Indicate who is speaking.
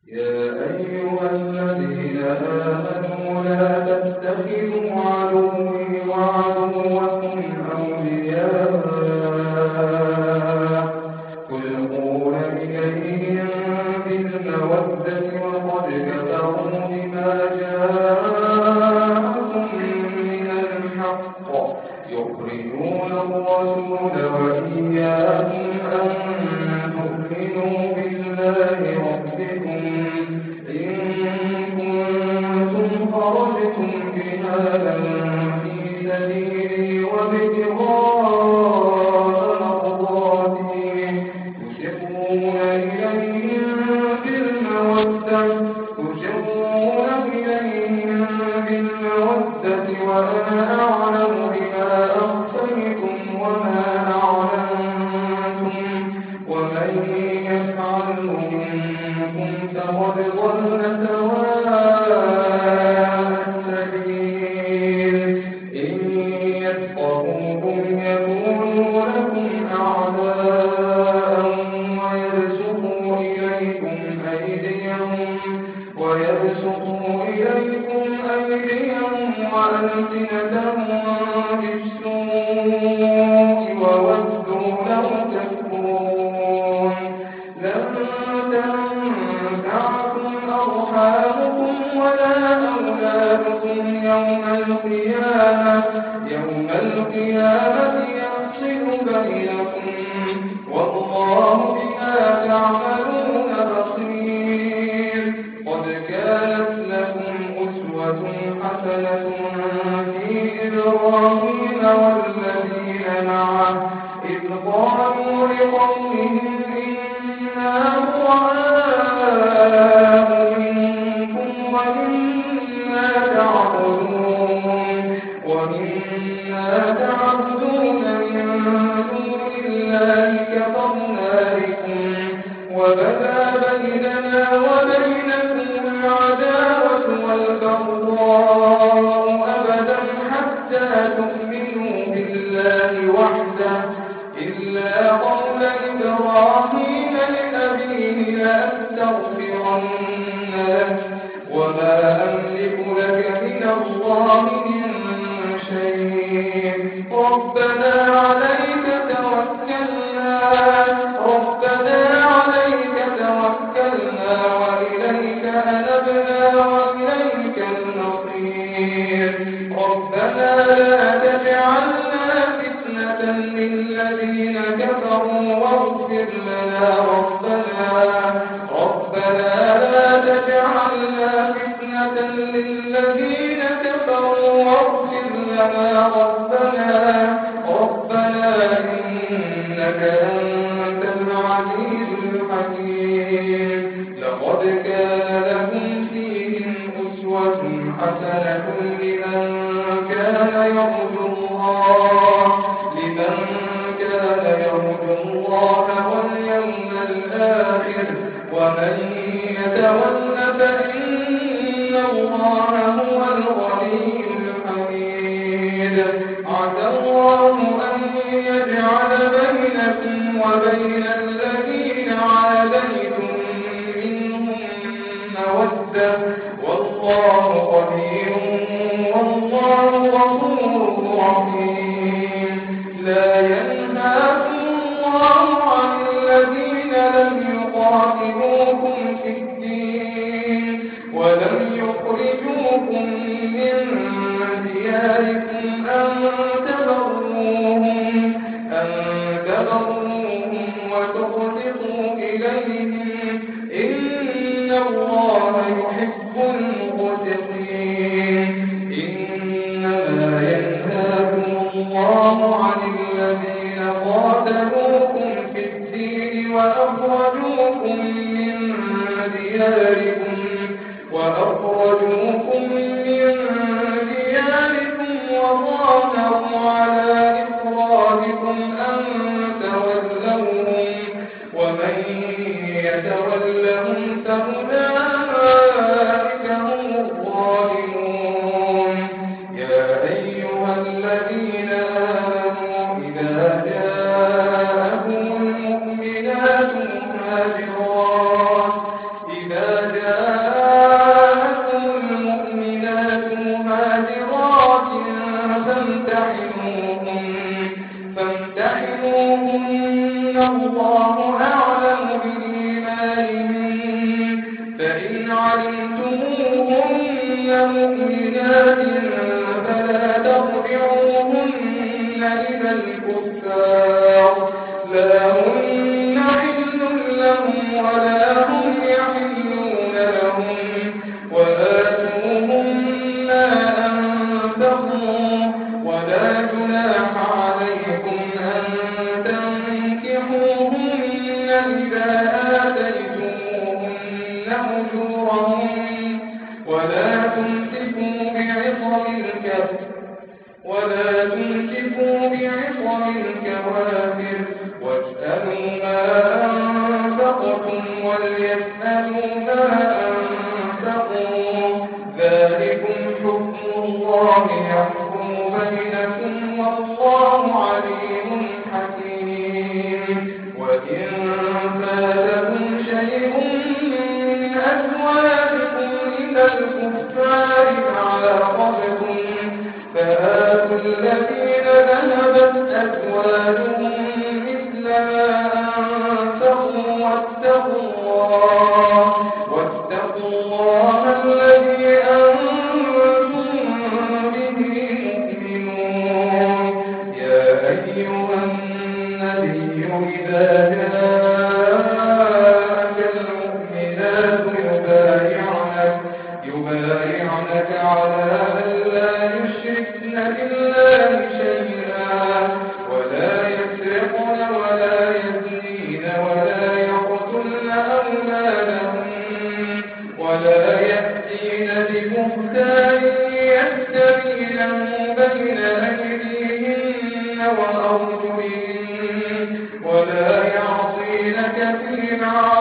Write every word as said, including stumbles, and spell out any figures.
Speaker 1: يا أيها الذين آمنوا لا تتخذوا عدوي وعدوكم أولياء تلقون إليهم بالمودة وقد كفروا بما جاءكم من الحق يخرجون الرسول وإياكم أن تؤمنوا بالله ربكم إن كنتم خرجتم جهادا في سبيلي وابتغاء مرضاتي تسرون إليهم بالمودة تسرون إليهم بالمودة وأنا أعلم بما أخفيتم وما أعلنتم ومن يفعله منكم فقد ضل سواء السبيل إن يثقفوكم يكونوا لكم أعداء ويبسطوا إليكم أيديهم ويبسطوا إليكم أيديهم وألسنتهم بالسوء وودوا لو تكفرون لن تنفعكم أرحامكم ولا أولادكم يوم القيامة يوم القيامة يفصل بينكم والله بما تعملون بصير قد كانت لكم أسوة حسنة في إبراهيم والذين معه إذ قالوا لقومهم إنا براء منكم ومما تعبدون ومما تعبدون من دون الله كفرنا بكم وبدا بيننا وبينكم العداوة والبغضاء أبدا حتى تؤمنوا بالله وحده إلا قول إبراهيم لأبيه لأستغفرن لك وما أملك لك من الله من شيء ربنا عليك توكلنا ربنا عليك توكلنا وإليك أنبنا وإليك المصير ربنا لا تجعلنا فتنة للذين كفروا واغفر لنا ربنا ربنا لا تجعلنا فتنة للذين كفروا واغفر لنا ربنا ربنا إنك أنت العزيز الحكيم لقد كان لكم فيهم أسوة حسنة لمن كان يرجو الله لمن كان يرجو الله واليوم الآخر ومن يتول فإن الله هو الغني الحميد عسى الله أن يجعل بينكم وبين الذين عاديتم منهم مودة والله قدير والله غفور رحيم لا ينهاكم الله عن الذين لم يقاتلوكم في الدين ولم يخرجوكم من دياركم أن تبروهم أن تبروهم وتقسطوا إليهم إن الله يحب المقسطين إنما ينهاكم الله عن الذين قاتلوكم في الدين وأخرجوكم من دياركم وأخرجوكم من دياركم وظاهروا على إخراجكم أن تولوهم ومن يتولهم فأولئك هم الظالمون يا أيها الذين آمنوا إذا جاءكم المؤمنات مهاجرات إذا جاءكم مؤمنات فلا ترجعوهن إلى الكفار لا هن حل لهم ولا هم يحلون لهم وآتوهم ما أنفقوا ولا جناح عليكم أن تنكحوهن إذا آتيتموهن أجورهن ولا تمسكوا بعصم الكفر ولا تمسكوا بعصم الكوافر واسألوا ما أنفقتم وليسألوا ما أنفقوا ذلكم حكم الله يحكم بينكم والله عليم حكيم وإن فاتكم شيء من أزواجكم إلى الكفار فعاقبتم فآتوا الذين ذهبت أزواجهم مثل ما أنفقوا واتقوا الله واتقوا الله الذي أنتم به مؤمنون يا أيها النبي إذا جاءك المؤمنات يبايعنك يبايعنك على أن لا يشركن بالله شيئا ولا يسرقن ولا يزنين ولا يقتلن أولادهن ولا يأتين ببهتان يفترينه بين أيديهن وأرجلهن ولا يعصينك في معروف